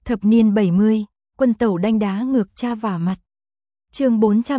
Thập niên 70, quân tẩu đanh đá ngược cha vả mặt. Chương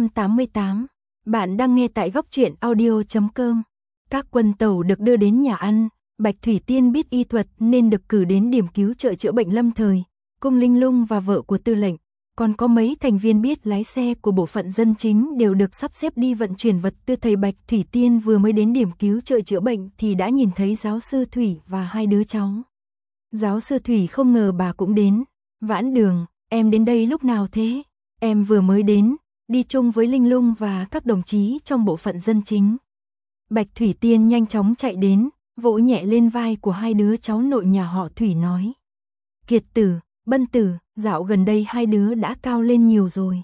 488. Bạn đang nghe tại góc truyện audio.com. Các quân tẩu được đưa đến nhà ăn, Bạch Thủy Tiên biết y thuật nên được cử đến điểm cứu trợ chữa bệnh lâm thời. Cung Linh Lung và vợ của tư lệnh, còn có mấy thành viên biết lái xe của bộ phận dân chính đều được sắp xếp đi vận chuyển vật tư. Thầy Bạch Thủy Tiên vừa mới đến điểm cứu trợ chữa bệnh thì đã nhìn thấy giáo sư Thủy và hai đứa cháu. Giáo sư Thủy không ngờ bà cũng đến. Vãn Đường, em đến đây lúc nào thế? Em vừa mới đến, đi chung với Linh Lung và các đồng chí trong bộ phận dân chính. Bạch Thủy Tiên nhanh chóng chạy đến, vỗ nhẹ lên vai của hai đứa cháu nội nhà họ Thủy nói. Kiệt Tử, Bân Tử, dạo gần đây hai đứa đã cao lên nhiều rồi.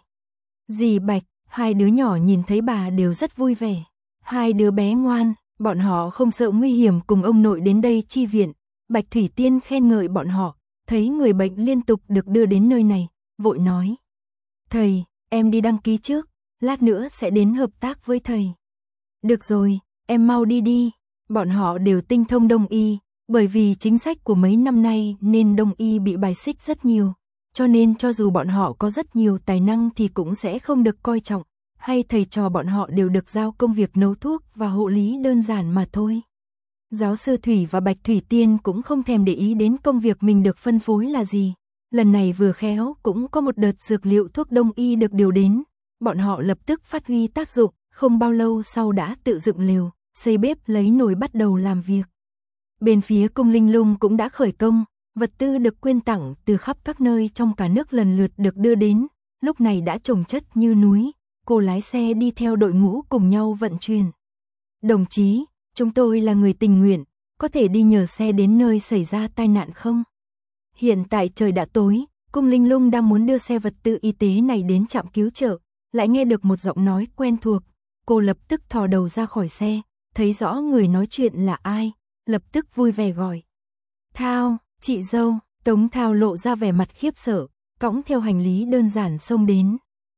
Dì Bạch, hai đứa nhỏ nhìn thấy bà đều rất vui vẻ. Hai đứa bé ngoan, bọn họ không sợ nguy hiểm cùng ông nội đến đây chi viện. Bạch Thủy Tiên khen ngợi bọn họ, thấy người bệnh liên tục được đưa đến nơi này, vội nói. Thầy, em đi đăng ký trước, lát nữa sẽ đến hợp tác với thầy. Được rồi, em mau đi đi. Bọn họ đều tinh thông đông y, bởi vì chính sách của mấy năm nay nên đông y bị bài xích rất nhiều. Cho nên cho dù bọn họ có rất nhiều tài năng thì cũng sẽ không được coi trọng, hay thầy trò bọn họ đều được giao công việc nấu thuốc và hộ lý đơn giản mà thôi. Giáo sư Thủy và Bạch Thủy Tiên cũng không thèm để ý đến công việc mình được phân phối là gì. Lần này vừa khéo cũng có một đợt dược liệu thuốc đông y được điều đến. Bọn họ lập tức phát huy tác dụng, không bao lâu sau đã tự dựng lều, xây bếp lấy nồi bắt đầu làm việc. Bên phía Cung Linh Lung cũng đã khởi công, vật tư được quyên tặng từ khắp các nơi trong cả nước lần lượt được đưa đến, lúc này đã chồng chất như núi, cô lái xe đi theo đội ngũ cùng nhau vận chuyển. Đồng chí, chúng tôi là người tình nguyện, có thể đi nhờ xe đến nơi xảy ra tai nạn không? Hiện tại trời đã tối, Cung Linh Lung đang muốn đưa xe vật tư y tế này đến trạm cứu trợ, lại nghe được một giọng nói quen thuộc. Cô lập tức thò đầu ra khỏi xe, thấy rõ người nói chuyện là ai, lập tức vui vẻ gọi. Thao, chị dâu. Tống Thao lộ ra vẻ mặt khiếp sợ, cõng theo hành lý đơn giản xông đến.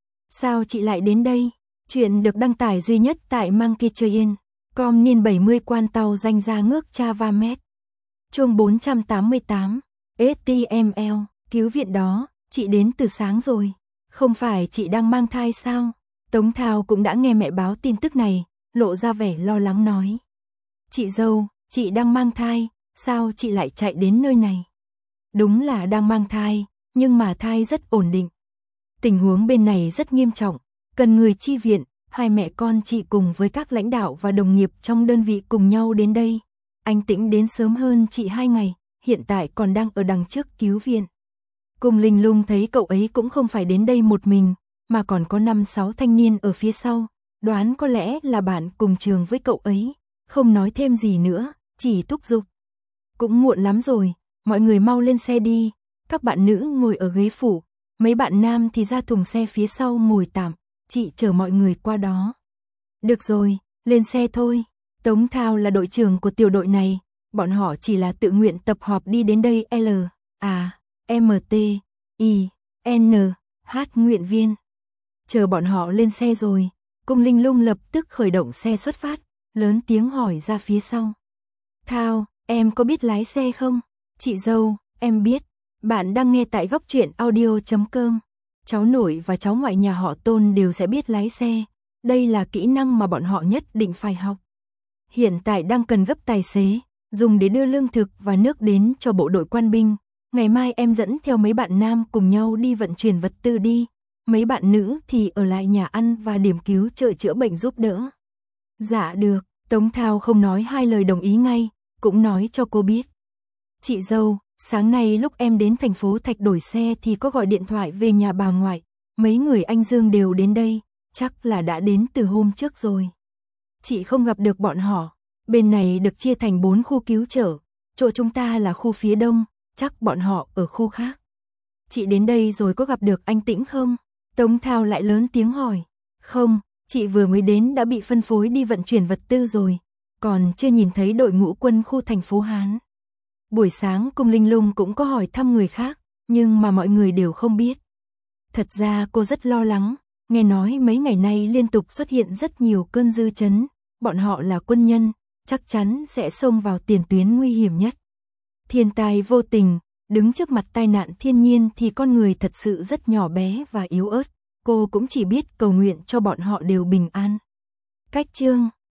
Sao chị lại đến đây? Chuyện được đăng tải duy nhất tại Monkeychain.com niên 70 quan tàu danh ra ngước Java Med. Chương 488. HTML, cứu viện đó, chị đến từ sáng rồi. Không phải chị đang mang thai sao? Tống Thao cũng đã nghe mẹ báo tin tức này, lộ ra vẻ lo lắng nói. Chị dâu, chị đang mang thai, sao chị lại chạy đến nơi này? Đúng là đang mang thai, nhưng mà thai rất ổn định. Tình huống bên này rất nghiêm trọng, cần người chi viện, hai mẹ con chị cùng với các lãnh đạo và đồng nghiệp trong đơn vị cùng nhau đến đây. Anh Tĩnh đến sớm hơn chị 2 ngày, hiện tại còn đang ở đằng trước cứu viện. Cung Linh Lung thấy cậu ấy cũng không phải đến đây một mình, mà còn có 5-6 thanh niên ở phía sau, đoán có lẽ là bạn cùng trường với cậu ấy, không nói thêm gì nữa, chỉ thúc giục. Cũng muộn lắm rồi, mọi người mau lên xe đi, các bạn nữ ngồi ở ghế phụ, mấy bạn nam thì ra thùng xe phía sau ngồi tạm, chị chở mọi người qua đó. Được rồi, lên xe thôi. Tống Thao là đội trưởng của tiểu đội này, bọn họ chỉ là tự nguyện tập họp đi đến đây LAMTINH nguyện viên. Chờ bọn họ lên xe rồi, Cung Linh Lung lập tức khởi động xe xuất phát, lớn tiếng hỏi ra phía sau. Thao, em có biết lái xe không? Chị dâu, em biết. Bạn đang nghe tại góc truyện audio.com. Cháu nội và cháu ngoại nhà họ Tôn đều sẽ biết lái xe. Đây là kỹ năng mà bọn họ nhất định phải học. Hiện tại đang cần gấp tài xế, dùng để đưa lương thực và nước đến cho bộ đội quan binh. Ngày mai em dẫn theo mấy bạn nam cùng nhau đi vận chuyển vật tư đi. Mấy bạn nữ thì ở lại nhà ăn và điểm cứu trợ chữa bệnh giúp đỡ. Dạ được, Tống Thao không nói hai lời đồng ý ngay, cũng nói cho cô biết. Chị dâu, sáng nay lúc em đến thành phố Thạch đổi xe thì có gọi điện thoại về nhà bà ngoại. Mấy người anh Dương đều đến đây, chắc là đã đến từ hôm trước rồi. Chị không gặp được bọn họ, bên này được chia thành 4 khu cứu trợ, chỗ chúng ta là khu phía đông, chắc bọn họ ở khu khác. Chị đến đây rồi có gặp được anh Tĩnh không? Tống Thao lại lớn tiếng hỏi. Không, chị vừa mới đến đã bị phân phối đi vận chuyển vật tư rồi, còn chưa nhìn thấy đội ngũ quân khu thành phố Hán. Buổi sáng Cung Linh Lung cũng có hỏi thăm người khác, nhưng mà mọi người đều không biết. Thật ra cô rất lo lắng, nghe nói mấy ngày nay liên tục xuất hiện rất nhiều cơn dư chấn, bọn họ là quân nhân, chắc chắn sẽ xông vào tiền tuyến nguy hiểm nhất. Thiên tai vô tình, Đứng trước mặt tai nạn thiên nhiên thì con người thật sự rất nhỏ bé và yếu ớt, cô cũng chỉ biết cầu nguyện cho bọn họ đều bình an. Cách chương